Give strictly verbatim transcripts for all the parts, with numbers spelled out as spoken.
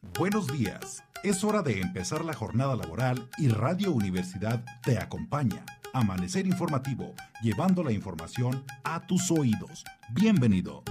Buenos días. Es hora de empezar la jornada laboral y Radio Universidad te acompaña. Amanecer informativo, llevando la información a tus oídos. Bienvenido.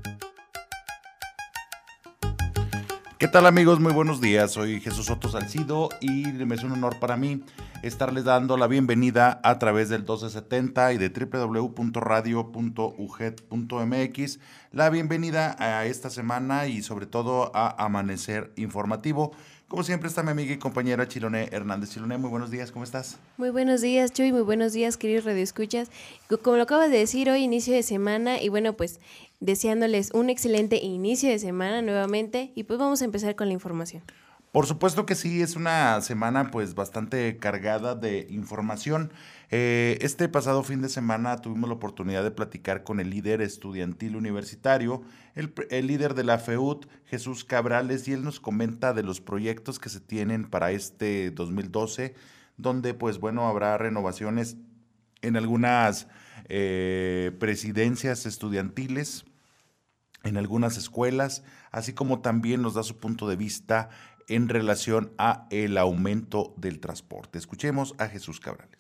¿Qué tal, amigos? Muy buenos días. Soy Jesús Soto Salcido y me es un honor para mí estarles dando la bienvenida a través del doce setenta y de doble u doble u doble u punto radio punto u g e d punto m x. La bienvenida a esta semana y sobre todo a Amanecer Informativo. Como siempre está mi amiga y compañera Chiloné Hernández. Chiloné, muy buenos días, ¿cómo estás? Muy buenos días, Chuy, muy buenos días, queridos radioescuchas. Como lo acabas de decir, hoy inicio de semana y bueno, pues deseándoles un excelente inicio de semana nuevamente y pues vamos a empezar con la información. Por supuesto que sí, es una semana pues bastante cargada de información. Eh, este pasado fin de semana tuvimos la oportunidad de platicar con el líder estudiantil universitario, el, el líder de la F E U T, Jesús Cabrales, y él nos comenta de los proyectos que se tienen para este dos mil doce, donde pues bueno, habrá renovaciones en algunas eh, presidencias estudiantiles, en algunas escuelas, así como también nos da su punto de vista en relación a el aumento del transporte. Escuchemos a Jesús Cabrales.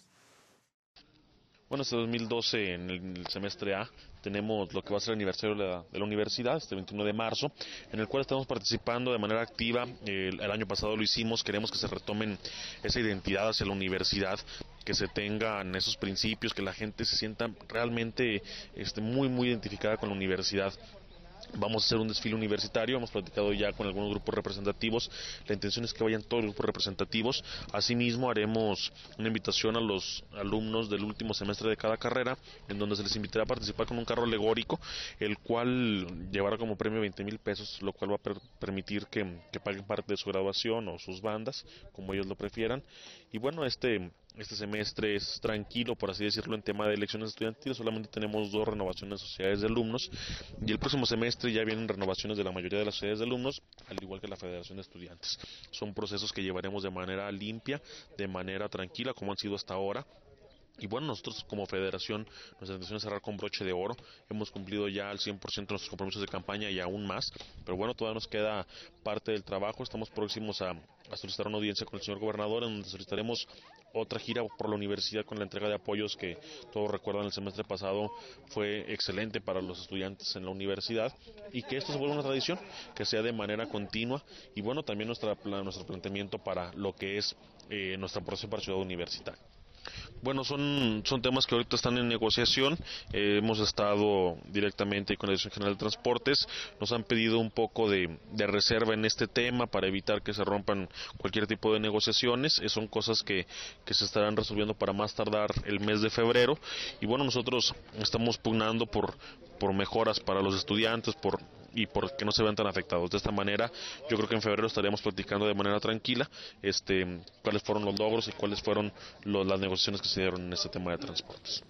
Bueno, este dos mil doce, en el semestre A, tenemos lo que va a ser el aniversario de la, de la universidad, este veintiuno de marzo, en el cual estamos participando de manera activa. El, el año pasado lo hicimos, queremos que se retomen esa identidad hacia la universidad, que se tengan esos principios, que la gente se sienta realmente este, muy, muy identificada con la universidad. Vamos a hacer un desfile universitario, hemos platicado ya con algunos grupos representativos, la intención es que vayan todos los grupos representativos. Asimismo haremos una invitación a los alumnos del último semestre de cada carrera, en donde se les invitará a participar con un carro alegórico, el cual llevará como premio veinte mil pesos, lo cual va a per permitir que, que paguen parte de su graduación o sus bandas, como ellos lo prefieran. Y bueno, este... Este semestre es tranquilo, por así decirlo, en tema de elecciones estudiantiles. Solamente tenemos dos renovaciones de sociedades de alumnos y el próximo semestre ya vienen renovaciones de la mayoría de las sociedades de alumnos, al igual que la Federación de Estudiantes. Son procesos que llevaremos de manera limpia, de manera tranquila, como han sido hasta ahora. Y bueno, nosotros como federación, nuestra intención es cerrar con broche de oro. Hemos cumplido ya al cien por ciento nuestros compromisos de campaña y aún más. Pero bueno, todavía nos queda parte del trabajo. Estamos próximos a, a solicitar una audiencia con el señor gobernador, en donde solicitaremos otra gira por la universidad con la entrega de apoyos que todos recuerdan el semestre pasado fue excelente para los estudiantes en la universidad, y que esto se vuelva una tradición, que sea de manera continua. Y bueno, también nuestra, nuestro planteamiento para lo que es eh, nuestra proceso para Ciudad Universitaria. Bueno, son, son temas que ahorita están en negociación. Eh, hemos estado directamente con la Dirección General de Transportes. Nos han pedido un poco de, de reserva en este tema para evitar que se rompan cualquier tipo de negociaciones. Eh, son cosas que, que se estarán resolviendo para más tardar el mes de febrero. Y bueno, nosotros estamos pugnando por, por mejoras para los estudiantes, por y por que no se vean tan afectados. De esta manera, yo creo que en febrero estaríamos platicando de manera tranquila este, cuáles fueron los logros y cuáles fueron los, las negociaciones que se dieron en este tema de transportes.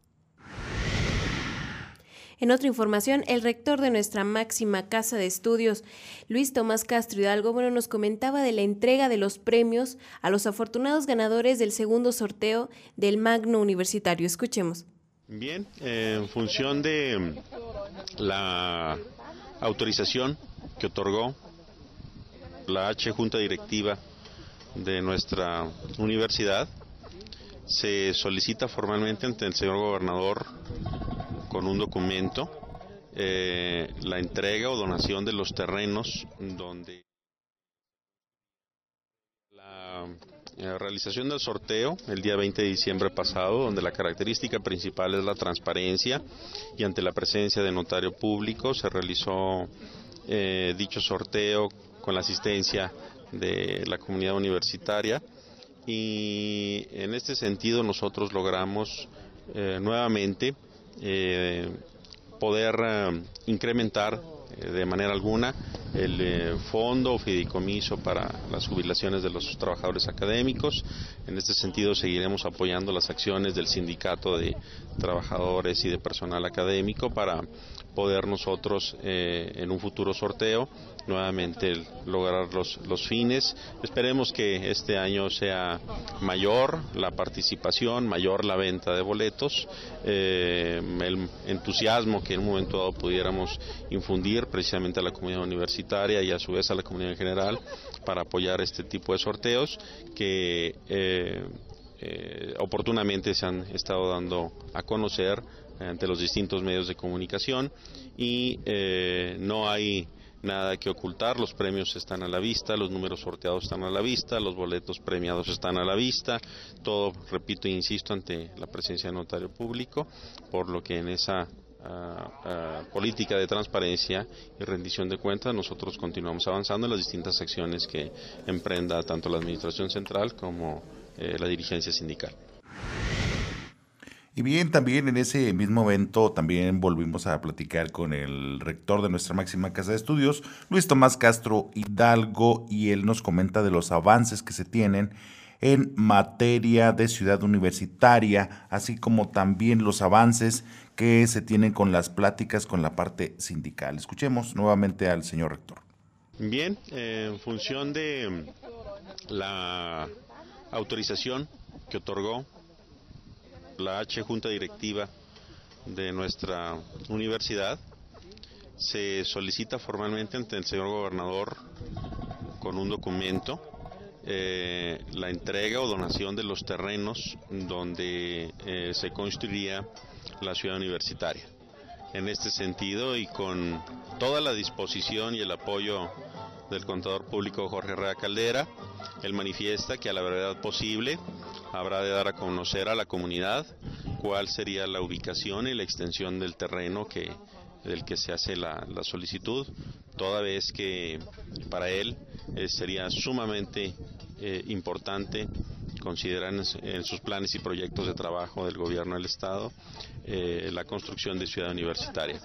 En otra información, el rector de nuestra máxima casa de estudios, Luis Tomás Castro Hidalgo, bueno, nos comentaba de la entrega de los premios a los afortunados ganadores del segundo sorteo del Magno Universitario. Escuchemos. Bien, eh, en función de la autorización que otorgó la H Junta Directiva de nuestra universidad, se solicita formalmente ante el señor gobernador con un documento eh, la entrega o donación de los terrenos donde la eh, realización del sorteo el día veinte de diciembre pasado, donde la característica principal es la transparencia y ante la presencia de notario público se realizó eh, dicho sorteo con la asistencia de la comunidad universitaria, y en este sentido nosotros logramos eh, nuevamente eh, poder eh, incrementar eh, de manera alguna el eh, fondo o fideicomiso para las jubilaciones de los trabajadores académicos. En este sentido seguiremos apoyando las acciones del sindicato de trabajadores y de personal académico para poder nosotros eh, en un futuro sorteo nuevamente lograr los, los fines. Esperemos que este año sea mayor la participación, mayor la venta de boletos, eh, el entusiasmo que en un momento dado pudiéramos infundir precisamente a la comunidad universitaria y a su vez a la comunidad en general para apoyar este tipo de sorteos que eh, eh, oportunamente se han estado dando a conocer ante los distintos medios de comunicación y eh, no hay nada que ocultar, los premios están a la vista, los números sorteados están a la vista, los boletos premiados están a la vista, todo, repito e insisto, ante la presencia del notario público, por lo que en esa uh, uh, política de transparencia y rendición de cuentas nosotros continuamos avanzando en las distintas acciones que emprenda tanto la Administración Central como eh, la dirigencia sindical. Y bien, también en ese mismo evento también volvimos a platicar con el rector de nuestra máxima casa de estudios, Luis Tomás Castro Hidalgo, y él nos comenta de los avances que se tienen en materia de ciudad universitaria, así como también los avances que se tienen con las pláticas con la parte sindical. Escuchemos nuevamente al señor rector. Bien, eh, en función de la autorización que otorgó la H Junta Directiva de nuestra universidad, se solicita formalmente ante el señor gobernador con un documento eh, la entrega o donación de los terrenos donde eh, se construiría la ciudad universitaria. En este sentido y con toda la disposición y el apoyo del contador público Jorge Herrera Caldera, él manifiesta que a la brevedad posible habrá de dar a conocer a la comunidad cuál sería la ubicación y la extensión del terreno que, del que se hace la, la solicitud, toda vez que para él eh, sería sumamente eh, importante considerar en, en sus planes y proyectos de trabajo del gobierno del Estado eh, la construcción de ciudad universitaria.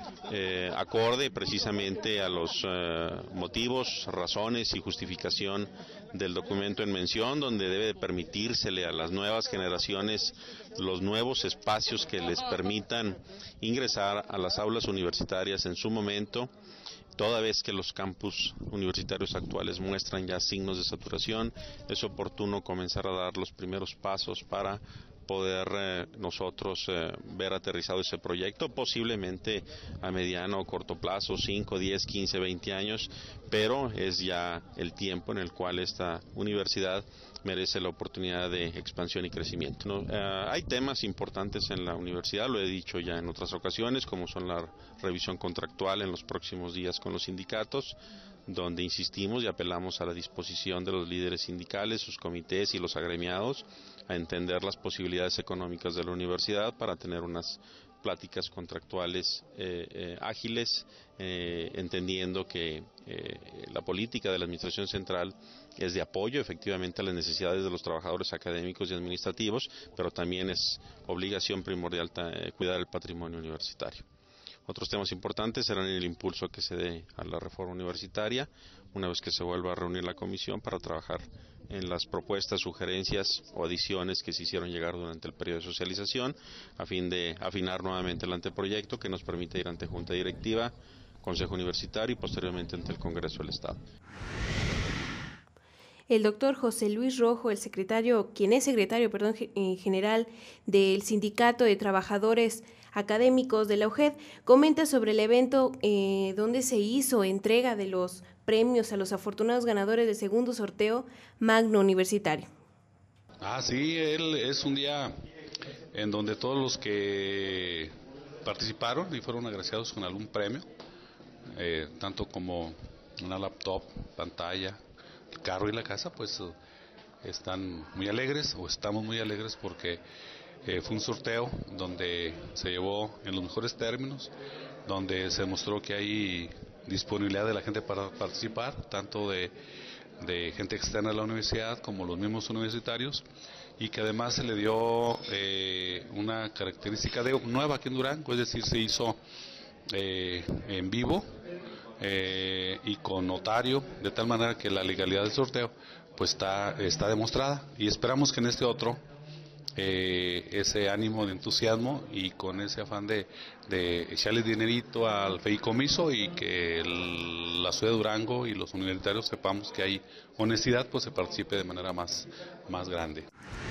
Eh, acorde precisamente a los eh, motivos, razones y justificación del documento en mención, donde debe de permitírsele a las nuevas generaciones los nuevos espacios que les permitan ingresar a las aulas universitarias en su momento, toda vez que los campus universitarios actuales muestran ya signos de saturación. Es oportuno comenzar a dar los primeros pasos para poder eh, nosotros eh, ver aterrizado ese proyecto, posiblemente a mediano o corto plazo, cinco, diez, quince, veinte años, pero es ya el tiempo en el cual esta universidad merece la oportunidad de expansión y crecimiento. ¿no? Eh, hay temas importantes en la universidad, lo he dicho ya en otras ocasiones, como son la revisión contractual en los próximos días con los sindicatos, donde insistimos y apelamos a la disposición de los líderes sindicales, sus comités y los agremiados a entender las posibilidades económicas de la universidad para tener unas pláticas contractuales eh, eh, ágiles, eh, entendiendo que eh, la política de la Administración Central es de apoyo efectivamente a las necesidades de los trabajadores académicos y administrativos, pero también es obligación primordial eh, cuidar el patrimonio universitario. Otros temas importantes serán el impulso que se dé a la reforma universitaria, una vez que se vuelva a reunir la comisión para trabajar en las propuestas, sugerencias o adiciones que se hicieron llegar durante el periodo de socialización, a fin de afinar nuevamente el anteproyecto que nos permite ir ante Junta Directiva, Consejo Universitario y posteriormente ante el Congreso del Estado. El doctor José Luis Rojo, el secretario, quien es secretario, perdón, general del Sindicato de Trabajadores Académicos de la U G E D, comenta sobre el evento eh, donde se hizo entrega de los premios a los afortunados ganadores del segundo sorteo Magno Universitario. Ah, sí, él es un día en donde todos los que participaron y fueron agraciados con algún premio, eh, tanto como una laptop, pantalla, el carro y la casa, pues están muy alegres o estamos muy alegres porque eh, fue un sorteo donde se llevó en los mejores términos, donde se demostró que hay disponibilidad de la gente para participar, tanto de, de gente externa a la universidad como los mismos universitarios, y que además se le dio eh, una característica de, nueva aquí en Durango, es decir, se hizo eh, en vivo eh, y con notario, de tal manera que la legalidad del sorteo pues está, está demostrada, y esperamos que en este otro eh, ese ánimo de entusiasmo y con ese afán de, de echarle dinerito al fideicomiso y que el, la ciudad de Durango y los universitarios sepamos que hay honestidad, pues se participe de manera más, más grande.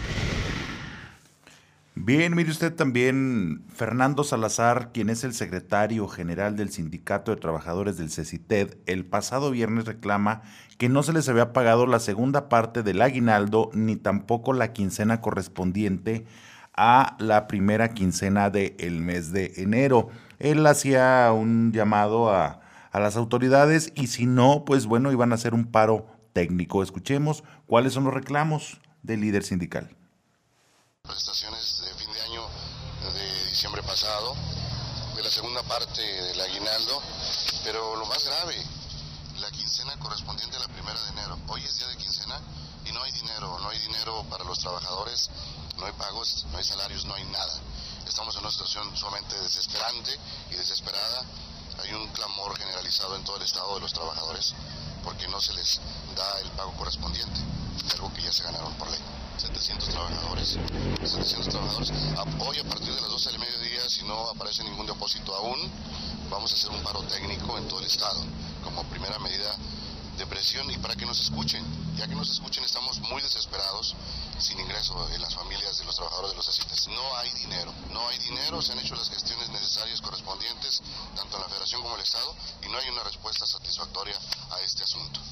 Bien, mire usted también, Fernando Salazar, quien es el secretario general del Sindicato de Trabajadores del CECITED, el pasado viernes reclama que no se les había pagado la segunda parte del aguinaldo ni tampoco la quincena correspondiente a la primera quincena del mes de enero. Él hacía un llamado a, a las autoridades y si no, pues bueno, iban a hacer un paro técnico. Escuchemos cuáles son los reclamos del líder sindical. Prestaciones de fin de año de diciembre pasado, de la segunda parte del aguinaldo, pero lo más grave, la quincena correspondiente a la primera de enero. Hoy es día de quincena y no hay dinero, no hay dinero para los trabajadores, no hay pagos, no hay salarios, no hay nada. Estamos en una situación sumamente desesperante y desesperada. Hay un clamor generalizado en todo el estado de los trabajadores porque no se les da el pago correspondiente, algo que ya se ganaron por ley. setecientos trabajadores, setecientos trabajadores. Hoy a partir de las doce del mediodía, si no aparece ningún depósito aún, vamos a hacer un paro técnico en todo el estado, como primera medida de presión y para que nos escuchen. Ya que nos escuchen, estamos muy desesperados, sin ingreso en las familias de los trabajadores de los CECITES. No hay dinero, no hay dinero, se han hecho las gestiones necesarias correspondientes, tanto en la Federación como en el Estado, y no hay una respuesta satisfactoria a este asunto.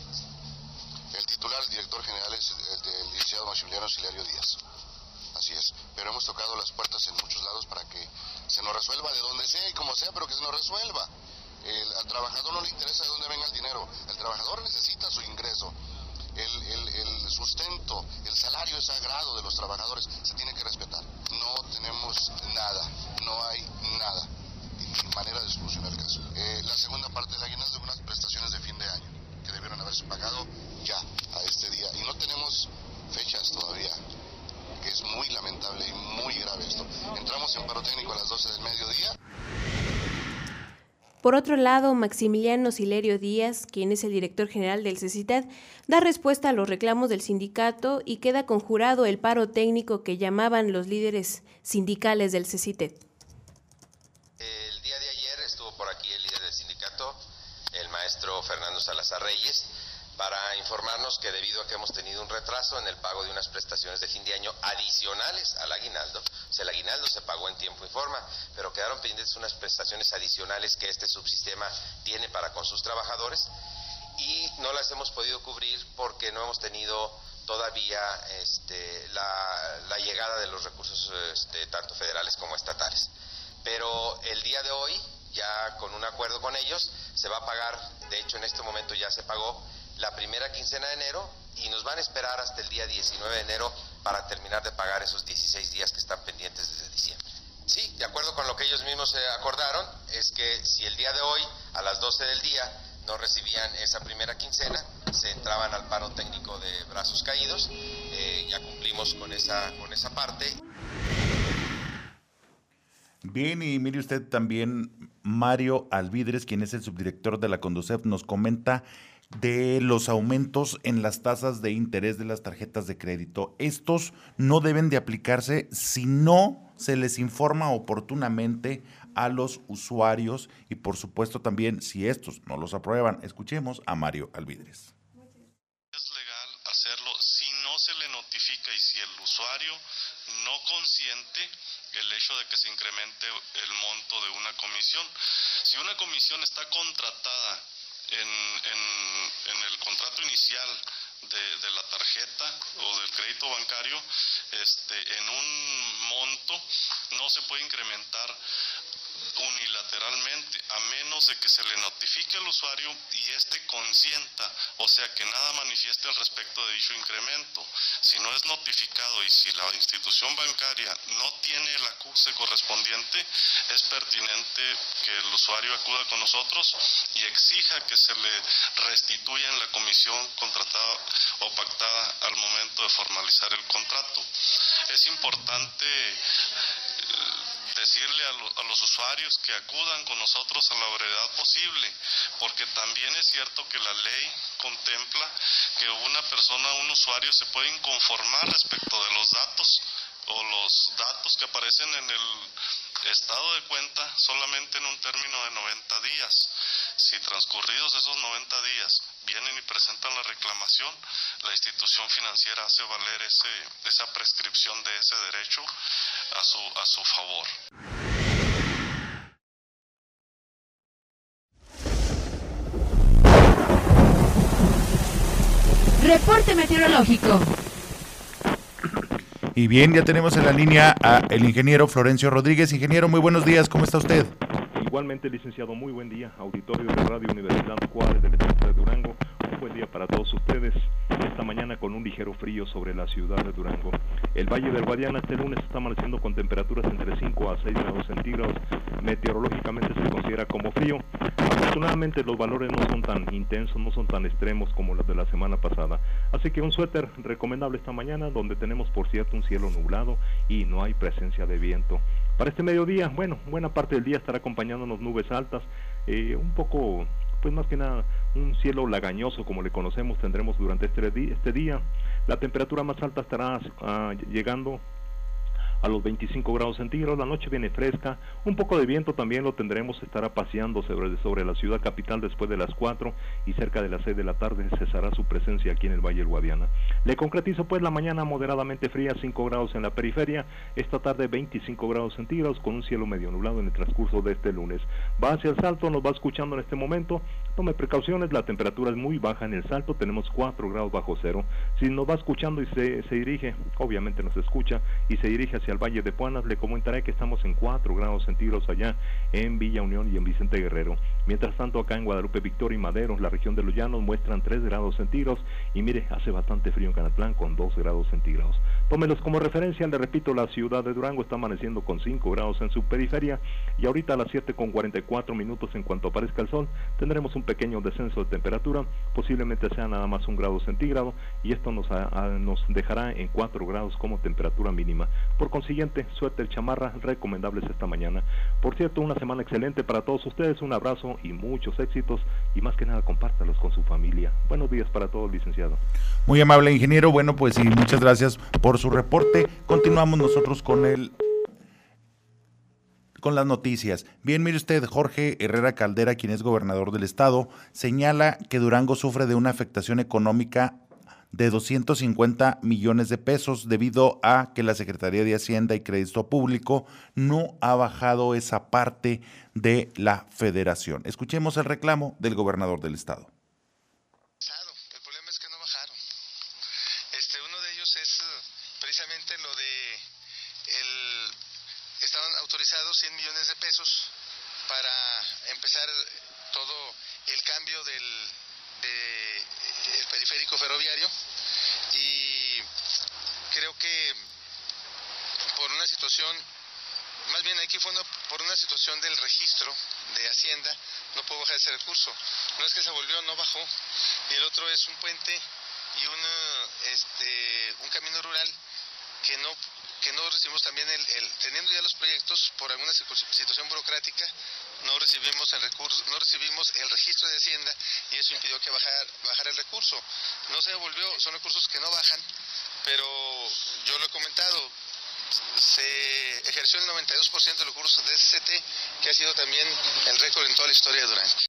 El titular, el director general, es el del licenciado Maximiliano Silerio Díaz. Así es. Pero hemos tocado las puertas en muchos lados para que se nos resuelva de donde sea y como sea, pero que se nos resuelva. El, al trabajador no le interesa de dónde venga el dinero. El trabajador necesita su ingreso. El, el, el sustento, el salario sagrado de los trabajadores se tiene que respetar. No tenemos nada, no hay nada. Y manera de solucionar el caso. Eh, la segunda parte del aguinaldo de unas prestaciones de fin de año que debieron haberse pagado ya a este día y no tenemos fechas todavía, que es muy lamentable y muy grave esto. Entramos en paro técnico a las doce del mediodía. Por otro lado, Maximiliano Silerio Díaz, quien es el director general del CECITED, da respuesta a los reclamos del sindicato y queda conjurado el paro técnico que llamaban los líderes sindicales del CECITED. El día de ayer estuvo por aquí el líder del sindicato, el maestro Fernando Salazar Reyes, para informarnos que debido a que hemos tenido un retraso en el pago de unas prestaciones de fin de año adicionales al aguinaldo, o sea, el aguinaldo se pagó en tiempo y forma, pero quedaron pendientes unas prestaciones adicionales que este subsistema tiene para con sus trabajadores y no las hemos podido cubrir porque no hemos tenido todavía este, la, la llegada de los recursos este, tanto federales como estatales. Pero el día de hoy, ya con un acuerdo con ellos, se va a pagar, de hecho en este momento ya se pagó la primera quincena de enero y nos van a esperar hasta el día diecinueve de enero para terminar de pagar esos dieciséis días que están pendientes desde diciembre. Sí, de acuerdo con lo que ellos mismos se acordaron, es que si el día de hoy a las doce del día no recibían esa primera quincena, se entraban al paro técnico de brazos caídos, eh, ya cumplimos con esa, con esa parte. Bien, y mire usted también, Mario Alvidres, quien es el subdirector de la Conducef, nos comenta de los aumentos en las tasas de interés de las tarjetas de crédito. Estos no deben de aplicarse si no se les informa oportunamente a los usuarios y por supuesto también si estos no los aprueban. Escuchemos a Mario Alvidres. Es legal hacerlo si no se le notifica y si el usuario no consiente el hecho de que se incremente el monto de una comisión. Si una comisión está contratada En, en, en el contrato inicial de, de la tarjeta o del crédito bancario, este, en un monto no se puede incrementar unilateralmente, a menos de que se le notifique al usuario y éste consienta, o sea que nada manifieste al respecto de dicho incremento. Si no es notificado y si la institución bancaria no tiene el acuse correspondiente, es pertinente que el usuario acuda con nosotros y exija que se le restituya en la comisión contratada o pactada al momento de formalizar el contrato. Es importante decirle a, lo, a los usuarios que acudan con nosotros a la brevedad posible, porque también es cierto que la ley contempla que una persona, un usuario, se puede inconformar respecto de los datos o los datos que aparecen en el estado de cuenta solamente en un término de noventa días. Si transcurridos esos noventa días vienen y presentan la reclamación, la institución financiera hace valer ese, esa prescripción de ese derecho a su, a su favor. Reporte meteorológico. Y bien, ya tenemos en la línea a el ingeniero Florencio Rodríguez. Ingeniero, muy buenos días, ¿cómo está usted? Igualmente, licenciado, muy buen día, auditorio de Radio Universidad Juárez del Estado de Durango. Un buen día para todos ustedes. Esta mañana con un ligero frío sobre la ciudad de Durango. El Valle del Guadiana este lunes está amaneciendo con temperaturas entre cinco a seis grados centígrados. Meteorológicamente se considera como frío. Afortunadamente los valores no son tan intensos, no son tan extremos como los de la semana pasada. Así que un suéter recomendable esta mañana, donde tenemos por cierto un cielo nublado y no hay presencia de viento. Para este mediodía, bueno, buena parte del día estará acompañándonos nubes altas, eh, un poco, pues más que nada, un cielo lagañoso como le conocemos tendremos durante este, di este día. La temperatura más alta estará uh, llegando a los veinticinco grados centígrados. La noche viene fresca, un poco de viento también lo tendremos, estará paseando sobre, sobre la ciudad capital después de las cuatro y cerca de las seis de la tarde cesará su presencia aquí en el Valle del Guadiana. Le concretizo pues la mañana moderadamente fría, cinco grados en la periferia, esta tarde veinticinco grados centígrados con un cielo medio nublado en el transcurso de este lunes. Va hacia el Salto, nos va escuchando en este momento, tome precauciones, la temperatura es muy baja en el Salto, tenemos cuatro grados bajo cero. Si nos va escuchando y se, se dirige, obviamente nos escucha y se dirige hacia el Valle de Puanas, le comentaré que estamos en cuatro grados centígrados allá en Villa Unión y en Vicente Guerrero. Mientras tanto acá en Guadalupe Victoria y Madero, la región de los Llanos, muestran tres grados centígrados y mire, hace bastante frío en Canatlán con dos grados centígrados. Tómelos como referencia, le repito, la ciudad de Durango está amaneciendo con cinco grados en su periferia y ahorita a las siete con cuarenta y cuatro minutos, en cuanto aparezca el sol, tendremos un pequeño descenso de temperatura, posiblemente sea nada más un grado centígrado y esto nos, a, a, nos dejará en cuatro grados como temperatura mínima. Por siguiente, suéter, chamarra, recomendables esta mañana. Por cierto, una semana excelente para todos ustedes, un abrazo y muchos éxitos, y más que nada compártalos con su familia. Buenos días para todos, licenciado. Muy amable, ingeniero. Bueno, pues sí, muchas gracias por su reporte. Continuamos nosotros con el con las noticias. Bien, mire usted, Jorge Herrera Caldera, quien es gobernador del estado, señala que Durango sufre de una afectación económica de doscientos cincuenta millones de pesos debido a que la Secretaría de Hacienda y Crédito Público no ha bajado esa parte de la federación. Escuchemos el reclamo del gobernador del estado. El problema es que no bajaron. Este, uno de ellos es precisamente lo de el, estaban autorizados cien millones de pesos para empezar todo el cambio del de el periférico ferroviario, y creo que por una situación, más bien aquí fue una, por una situación del registro de Hacienda, no puedo bajar ese recurso. No es que se volvió, no bajó. Y el otro es un puente y un, este, un camino rural que no que no recibimos también, el, el teniendo ya los proyectos, por alguna situación burocrática, no recibimos el recurso, no recibimos el registro de Hacienda y eso impidió que bajar, bajar el recurso. No se devolvió, son recursos que no bajan, pero yo lo he comentado, se ejerció el noventa y dos por ciento de los recursos de S C T, que ha sido también el récord en toda la historia de Durango.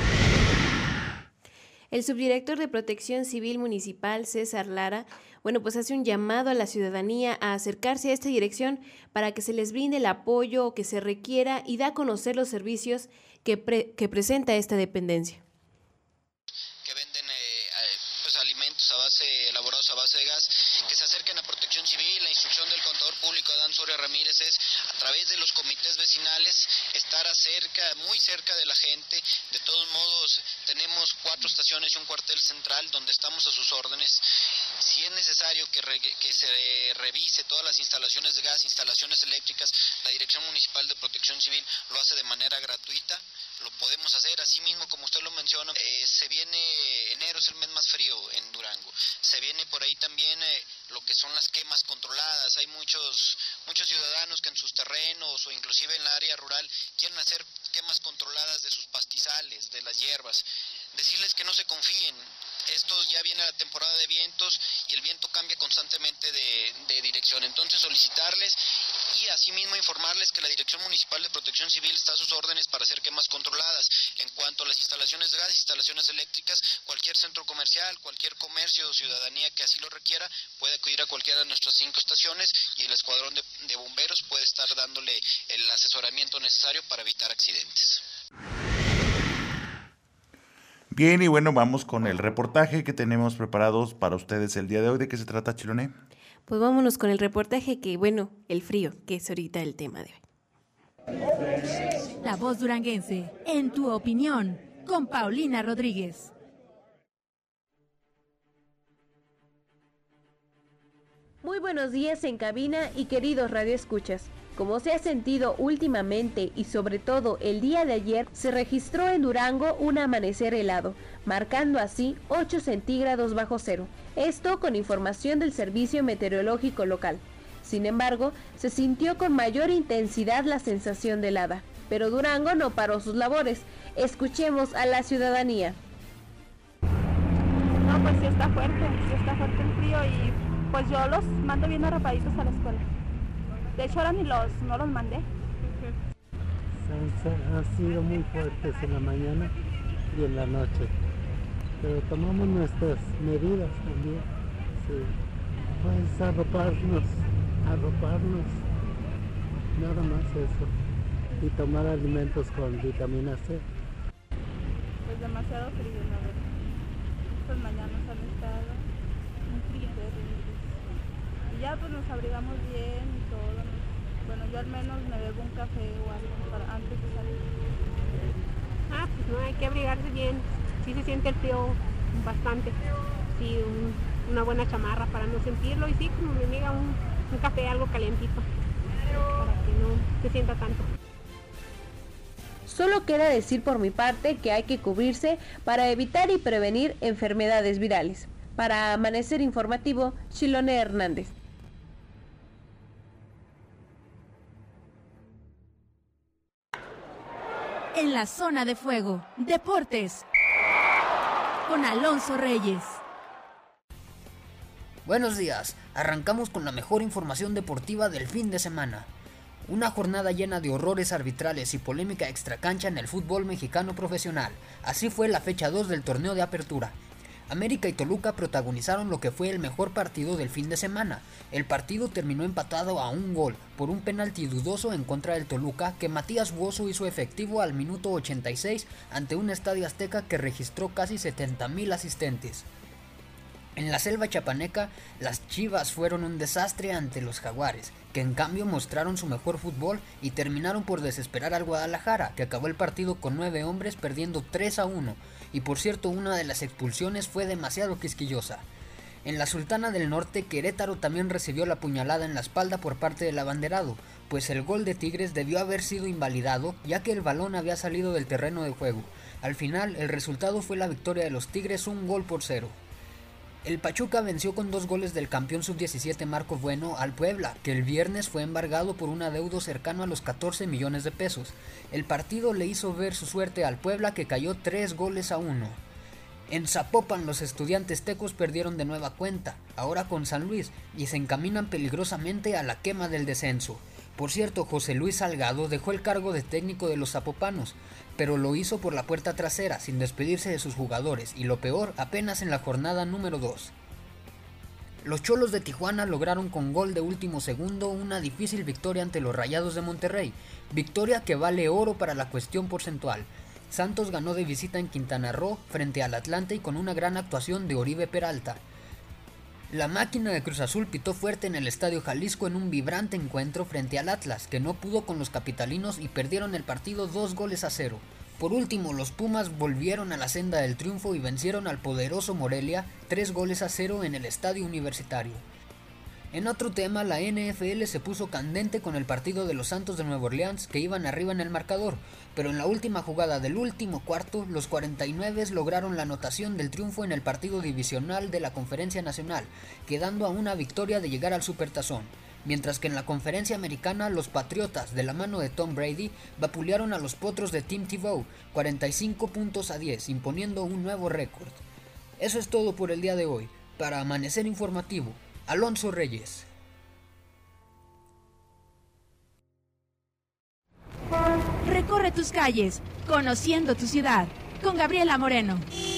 El subdirector de Protección Civil Municipal, César Lara, bueno, pues hace un llamado a la ciudadanía a acercarse a esta dirección para que se les brinde el apoyo que se requiera y da a conocer los servicios que, pre que presenta esta dependencia. Que venden eh, pues, alimentos a base, elaborados a base de gas, que se acerquen a Protección Civil. La instrucción del contador público Adán Soria Ramírez es, a través de los comités vecinales, estar cerca, muy cerca de la gente. De todos modos, tenemos cuatro estaciones y un cuartel central donde estamos a sus órdenes. Si es necesario que, re, que se revise todas las instalaciones de gas, instalaciones eléctricas, la Dirección Municipal de Protección Civil lo hace de manera gratuita, lo podemos hacer. Así mismo, como usted lo menciona, eh, se viene, enero es el mes más frío en Durango, se viene por ahí también eh, lo que son las quemas controladas. Hay muchos, muchos ciudadanos que en sus terrenos o inclusive en la área rural quieren hacer quemas controladas de sus pastizales, de las hierbas. Decirles que no se confíen, Esto ya viene a la temporada de vientos y el viento cambia constantemente de, de dirección. Entonces solicitarles y asimismo informarles que la Dirección Municipal de Protección Civil está a sus órdenes para hacer quemas controladas. En cuanto a las instalaciones de gas, instalaciones eléctricas, cualquier centro comercial, cualquier comercio o ciudadanía que así lo requiera puede acudir a cualquiera de nuestras cinco estaciones y el escuadrón de, de bomberos puede estar dándole el asesoramiento necesario para evitar accidentes. Bien, y bueno, vamos con el reportaje que tenemos preparados para ustedes el día de hoy. ¿De qué se trata, Chilone? Pues vámonos con el reportaje que, bueno, el frío, que es ahorita el tema de hoy. La Voz Duranguense, en tu opinión, con Paulina Rodríguez. Muy buenos días en cabina y queridos radioescuchas. Como se ha sentido últimamente y sobre todo el día de ayer, se registró en Durango un amanecer helado, marcando así ocho centígrados bajo cero. Esto con información del Servicio Meteorológico local. Sin embargo, se sintió con mayor intensidad la sensación de helada. Pero Durango no paró sus labores. Escuchemos a la ciudadanía. No, pues sí está fuerte, sí está fuerte el frío y pues yo los mando bien arropaditos a la escuela. De hecho ahora ni los, no los mandé. Han sido muy fuertes en la mañana y en la noche, pero tomamos nuestras medidas también. Sí. Pues arroparnos, arroparnos, nada más eso, y tomar alimentos con vitamina C. Pues demasiado frío, la verdad. Estas mañanas han estado muy frías. Y ya pues nos abrigamos bien y todo. Bueno, yo al menos me bebo un café o algo para antes de salir. Ah, pues no, hay que abrigarse bien. Sí se siente el frío bastante. Sí, un, una buena chamarra para no sentirlo. Y sí, como mi amiga, un, un café algo calientito. Para que no se sienta tanto. Solo queda decir por mi parte que hay que cubrirse para evitar y prevenir enfermedades virales. Para Amanecer Informativo, Chilone Hernández. En la zona de fuego, deportes, con Alonso Reyes. Buenos días, arrancamos con la mejor información deportiva del fin de semana. Una jornada llena de horrores arbitrales y polémica extracancha en el fútbol mexicano profesional. Así fue la fecha dos del torneo de apertura. América y Toluca protagonizaron lo que fue el mejor partido del fin de semana. El partido terminó empatado a un gol por un penalti dudoso en contra del Toluca que Matías Buoso hizo efectivo al minuto ochenta y seis ante un estadio azteca que registró casi setenta mil asistentes. En la selva chapaneca, las Chivas fueron un desastre ante los Jaguares, que en cambio mostraron su mejor fútbol y terminaron por desesperar al Guadalajara, que acabó el partido con nueve hombres perdiendo tres a uno, y por cierto una de las expulsiones fue demasiado quisquillosa. En la Sultana del Norte, Querétaro también recibió la puñalada en la espalda por parte del abanderado, pues el gol de Tigres debió haber sido invalidado, ya que el balón había salido del terreno de juego. Al final, el resultado fue la victoria de los Tigres un gol por cero. El Pachuca venció con dos goles del campeón sub diecisiete Marco Bueno al Puebla, que el viernes fue embargado por un adeudo cercano a los catorce millones de pesos. El partido le hizo ver su suerte al Puebla, que cayó tres goles a uno. En Zapopan los estudiantes tecos perdieron de nueva cuenta, ahora con San Luis, y se encaminan peligrosamente a la quema del descenso. Por cierto, José Luis Salgado dejó el cargo de técnico de los zapopanos, pero lo hizo por la puerta trasera, sin despedirse de sus jugadores, y lo peor, apenas en la jornada número dos. Los Cholos de Tijuana lograron con gol de último segundo una difícil victoria ante los Rayados de Monterrey, victoria que vale oro para la cuestión porcentual. Santos ganó de visita en Quintana Roo frente al Atlante y con una gran actuación de Oribe Peralta. La máquina de Cruz Azul pitó fuerte en el Estadio Jalisco en un vibrante encuentro frente al Atlas, que no pudo con los capitalinos y perdieron el partido dos goles a cero. Por último, los Pumas volvieron a la senda del triunfo y vencieron al poderoso Morelia tres goles a cero en el Estadio Universitario. En otro tema, la N F L se puso candente con el partido de los Santos de Nueva Orleans, que iban arriba en el marcador, pero en la última jugada del último cuarto, los cuarenta y nueve lograron la anotación del triunfo en el partido divisional de la Conferencia Nacional, quedando a una victoria de llegar al Supertazón, mientras que en la Conferencia Americana, los Patriotas, de la mano de Tom Brady, vapulearon a los Potros de Tim Tebow, cuarenta y cinco puntos a diez, imponiendo un nuevo récord. Eso es todo por el día de hoy. Para Amanecer Informativo, Alonso Reyes. Recorre tus calles, conociendo tu ciudad, con Gabriela Moreno.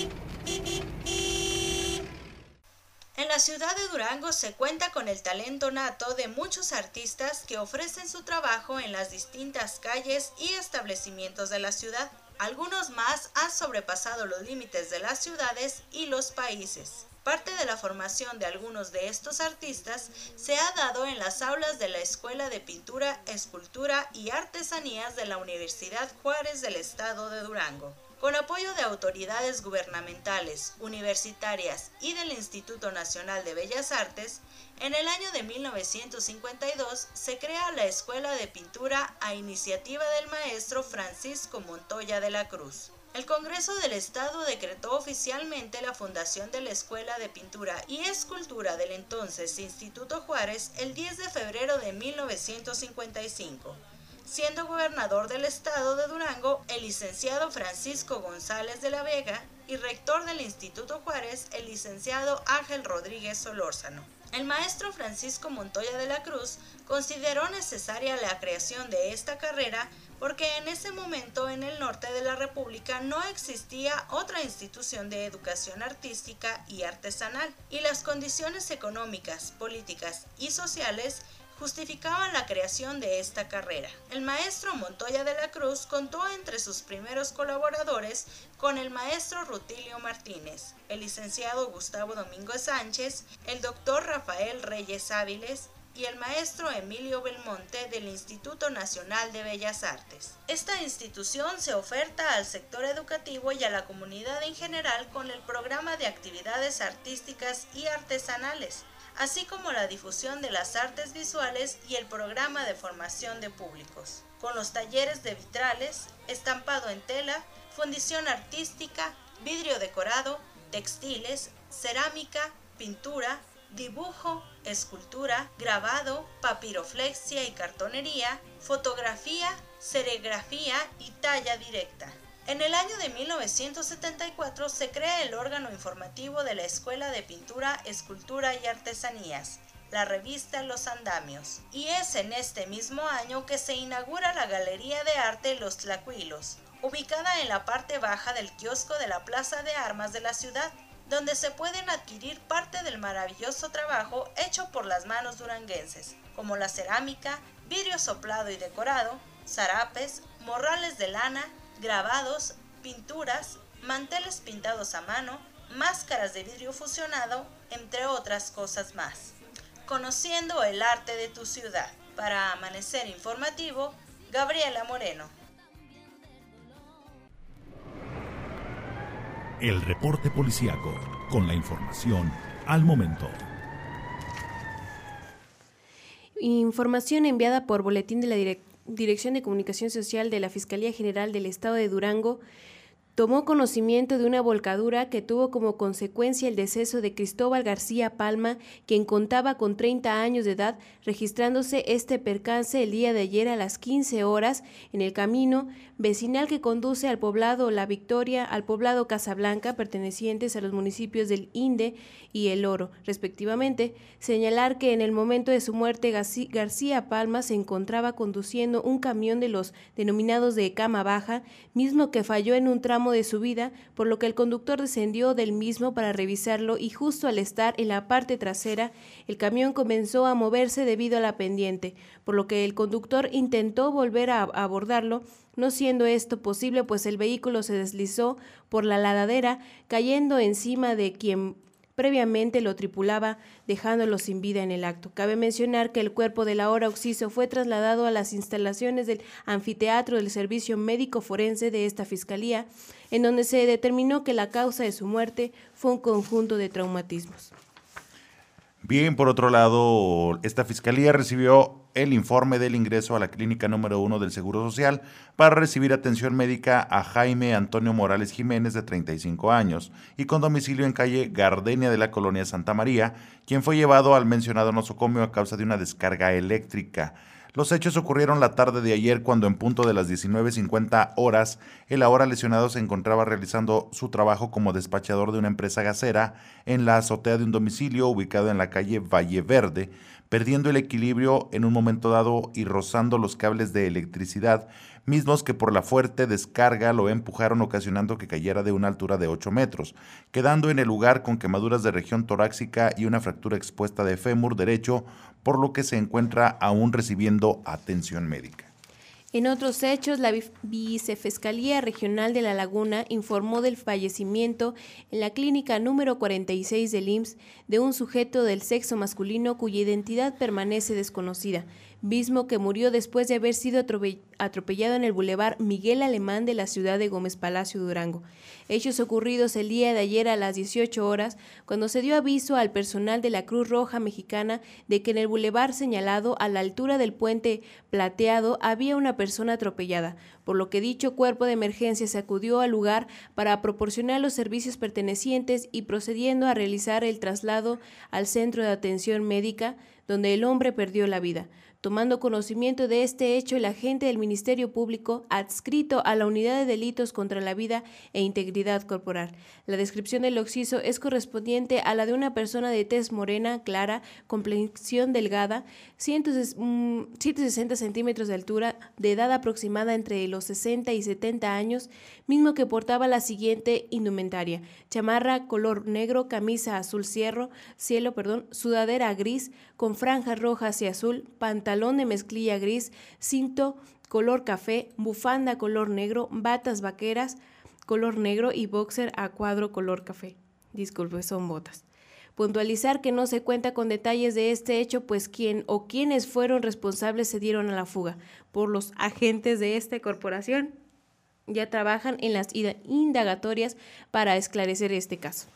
En la ciudad de Durango se cuenta con el talento nato de muchos artistas que ofrecen su trabajo en las distintas calles y establecimientos de la ciudad. Algunos más han sobrepasado los límites de las ciudades y los países. Parte de la formación de algunos de estos artistas se ha dado en las aulas de la Escuela de Pintura, Escultura y Artesanías de la Universidad Juárez del Estado de Durango. Con apoyo de autoridades gubernamentales, universitarias y del Instituto Nacional de Bellas Artes, en el año de mil novecientos cincuenta y dos se crea la Escuela de Pintura a iniciativa del maestro Francisco Montoya de la Cruz. El Congreso del Estado decretó oficialmente la fundación de la Escuela de Pintura y Escultura del entonces Instituto Juárez el diez de febrero de mil novecientos cincuenta y cinco. Siendo gobernador del estado de Durango el licenciado Francisco González de la Vega y rector del Instituto Juárez el licenciado Ángel Rodríguez Solórzano. El maestro Francisco Montoya de la Cruz consideró necesaria la creación de esta carrera porque en ese momento en el norte de la República no existía otra institución de educación artística y artesanal, y las condiciones económicas, políticas y sociales justificaban la creación de esta carrera. El maestro Montoya de la Cruz contó entre sus primeros colaboradores con el maestro Rutilio Martínez, el licenciado Gustavo Domingo Sánchez, el doctor Rafael Reyes Áviles y el maestro Emilio Belmonte del Instituto Nacional de Bellas Artes. Esta institución se oferta al sector educativo y a la comunidad en general con el programa de actividades artísticas y artesanales, así como la difusión de las artes visuales y el programa de formación de públicos, con los talleres de vitrales, estampado en tela, fundición artística, vidrio decorado, textiles, cerámica, pintura, dibujo, escultura, grabado, papiroflexia y cartonería, fotografía, serigrafía y talla directa. En el año de mil novecientos setenta y cuatro se crea el órgano informativo de la Escuela de Pintura, Escultura y Artesanías, la revista Los Andamios, y es en este mismo año que se inaugura la Galería de Arte Los Tlacuilos, ubicada en la parte baja del kiosco de la Plaza de Armas de la ciudad, donde se pueden adquirir parte del maravilloso trabajo hecho por las manos duranguenses, como la cerámica, vidrio soplado y decorado, zarapes, morrales de lana, grabados, pinturas, manteles pintados a mano, máscaras de vidrio fusionado, entre otras cosas más. Conociendo el arte de tu ciudad. Para Amanecer Informativo, Gabriela Moreno. El reporte policíaco, con la información al momento. Información enviada por boletín de la Dirección Dirección de Comunicación Social de la Fiscalía General del Estado de Durango tomó conocimiento de una volcadura que tuvo como consecuencia el deceso de Cristóbal García Palma, quien contaba con treinta años de edad, registrándose este percance el día de ayer a las quince horas en el camino vecinal que conduce al poblado La Victoria, al poblado Casablanca, pertenecientes a los municipios del Inde y El Oro, respectivamente. Señalar que en el momento de su muerte García Palma se encontraba conduciendo un camión de los denominados de cama baja, mismo que falló en un tramo de subida, por lo que el conductor descendió del mismo para revisarlo y justo al estar en la parte trasera, el camión comenzó a moverse debido a la pendiente, por lo que el conductor intentó volver a abordarlo, no siendo esto posible, pues el vehículo se deslizó por la ladadera, cayendo encima de quien previamente lo tripulaba, dejándolo sin vida en el acto. Cabe mencionar que el cuerpo del ahora occiso fue trasladado a las instalaciones del anfiteatro del Servicio Médico Forense de esta Fiscalía, en donde se determinó que la causa de su muerte fue un conjunto de traumatismos. Bien, por otro lado, esta fiscalía recibió el informe del ingreso a la clínica número uno del Seguro Social para recibir atención médica a Jaime Antonio Morales Jiménez, de treinta y cinco años, y con domicilio en calle Gardenia de la colonia Santa María, quien fue llevado al mencionado nosocomio a causa de una descarga eléctrica. Los hechos ocurrieron la tarde de ayer cuando en punto de las diecinueve cincuenta horas, el ahora lesionado se encontraba realizando su trabajo como despachador de una empresa gasera en la azotea de un domicilio ubicado en la calle Valle Verde, perdiendo el equilibrio en un momento dado y rozando los cables de electricidad, mismos que por la fuerte descarga lo empujaron ocasionando que cayera de una altura de ocho metros, quedando en el lugar con quemaduras de región torácica y una fractura expuesta de fémur derecho, por lo que se encuentra aún recibiendo atención médica. En otros hechos, la Vicefiscalía Regional de La Laguna informó del fallecimiento en la clínica número cuarenta y seis del I M S S de un sujeto del sexo masculino cuya identidad permanece desconocida, mismo que murió después de haber sido atropellado en el bulevar Miguel Alemán de la ciudad de Gómez Palacio, Durango. Hechos ocurridos el día de ayer a las dieciocho horas, cuando se dio aviso al personal de la Cruz Roja Mexicana de que en el bulevar señalado a la altura del puente Plateado había una persona atropellada, por lo que dicho cuerpo de emergencia se acudió al lugar para proporcionar los servicios pertenecientes y procediendo a realizar el traslado al centro de atención médica, donde el hombre perdió la vida. Tomando conocimiento de este hecho, el agente del Ministerio Público adscrito a la Unidad de Delitos contra la Vida e Integridad Corporal. La descripción del occiso es correspondiente a la de una persona de tez morena, clara, complexión delgada, ciento sesenta centímetros de altura, de edad aproximada entre los sesenta y setenta años, mismo que portaba la siguiente indumentaria: chamarra color negro, camisa azul cielo, cielo, perdón, sudadera gris con franjas rojas y azul, pantalón de mezclilla gris, cinto color café, bufanda color negro, batas vaqueras color negro y boxer a cuadro color café. Disculpe, son botas. Puntualizar que no se cuenta con detalles de este hecho, pues quien o quienes fueron responsables se dieron a la fuga. Por los agentes de esta corporación ya trabajan en las indagatorias para esclarecer este caso.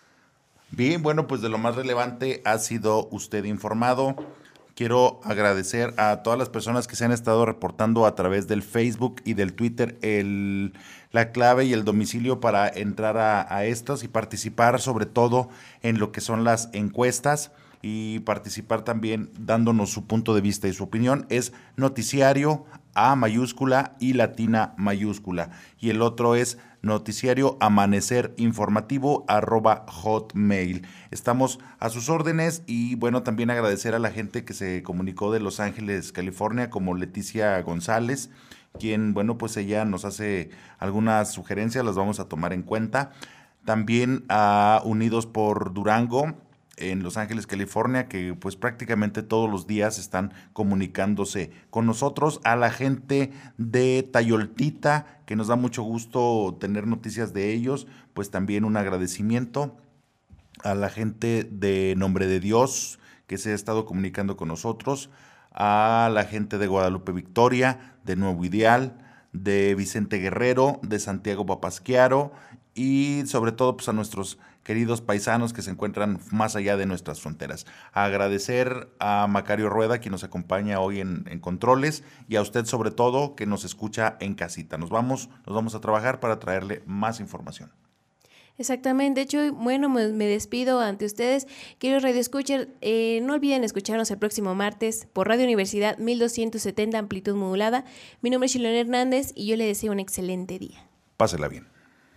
Bien, bueno, pues de lo más relevante ha sido usted informado. Quiero agradecer a todas las personas que se han estado reportando a través del Facebook y del Twitter el, la clave y el domicilio para entrar a, a estos y participar sobre todo en lo que son las encuestas y participar también dándonos su punto de vista y su opinión. Es noticiario A mayúscula y latina mayúscula y el otro es noticiario amanecer informativo arroba hotmail. Estamos a sus órdenes y bueno, también agradecer a la gente que se comunicó de Los Ángeles, California, como Leticia González, quien, bueno, pues ella nos hace algunas sugerencias, las vamos a tomar en cuenta. También a Unidos por Durango, en Los Ángeles, California, que pues prácticamente todos los días están comunicándose con nosotros, a la gente de Tayoltita, que nos da mucho gusto tener noticias de ellos, pues también un agradecimiento, a la gente de Nombre de Dios, que se ha estado comunicando con nosotros, a la gente de Guadalupe Victoria, de Nuevo Ideal, de Vicente Guerrero, de Santiago Papasquiaro, y sobre todo pues a nuestros queridos paisanos que se encuentran más allá de nuestras fronteras. Agradecer a Macario Rueda, quien nos acompaña hoy en, en Controles, y a usted sobre todo, que nos escucha en casita. Nos vamos, nos vamos a trabajar para traerle más información. Exactamente, de hecho, bueno, me, me despido ante ustedes. Quiero Radio Escuchar, eh, no olviden escucharnos el próximo martes por Radio Universidad mil doscientos setenta amplitud modulada. Mi nombre es Shilona Hernández y yo le deseo un excelente día. Pásela bien.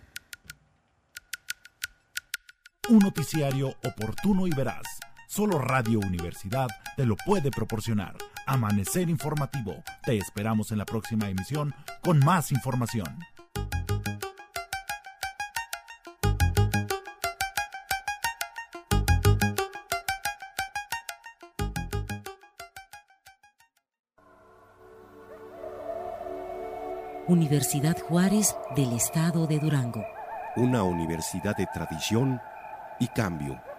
Un noticiario oportuno y veraz. Solo Radio Universidad te lo puede proporcionar. Amanecer informativo. Te esperamos en la próxima emisión con más información. Universidad Juárez del Estado de Durango. Una universidad de tradición y cambio.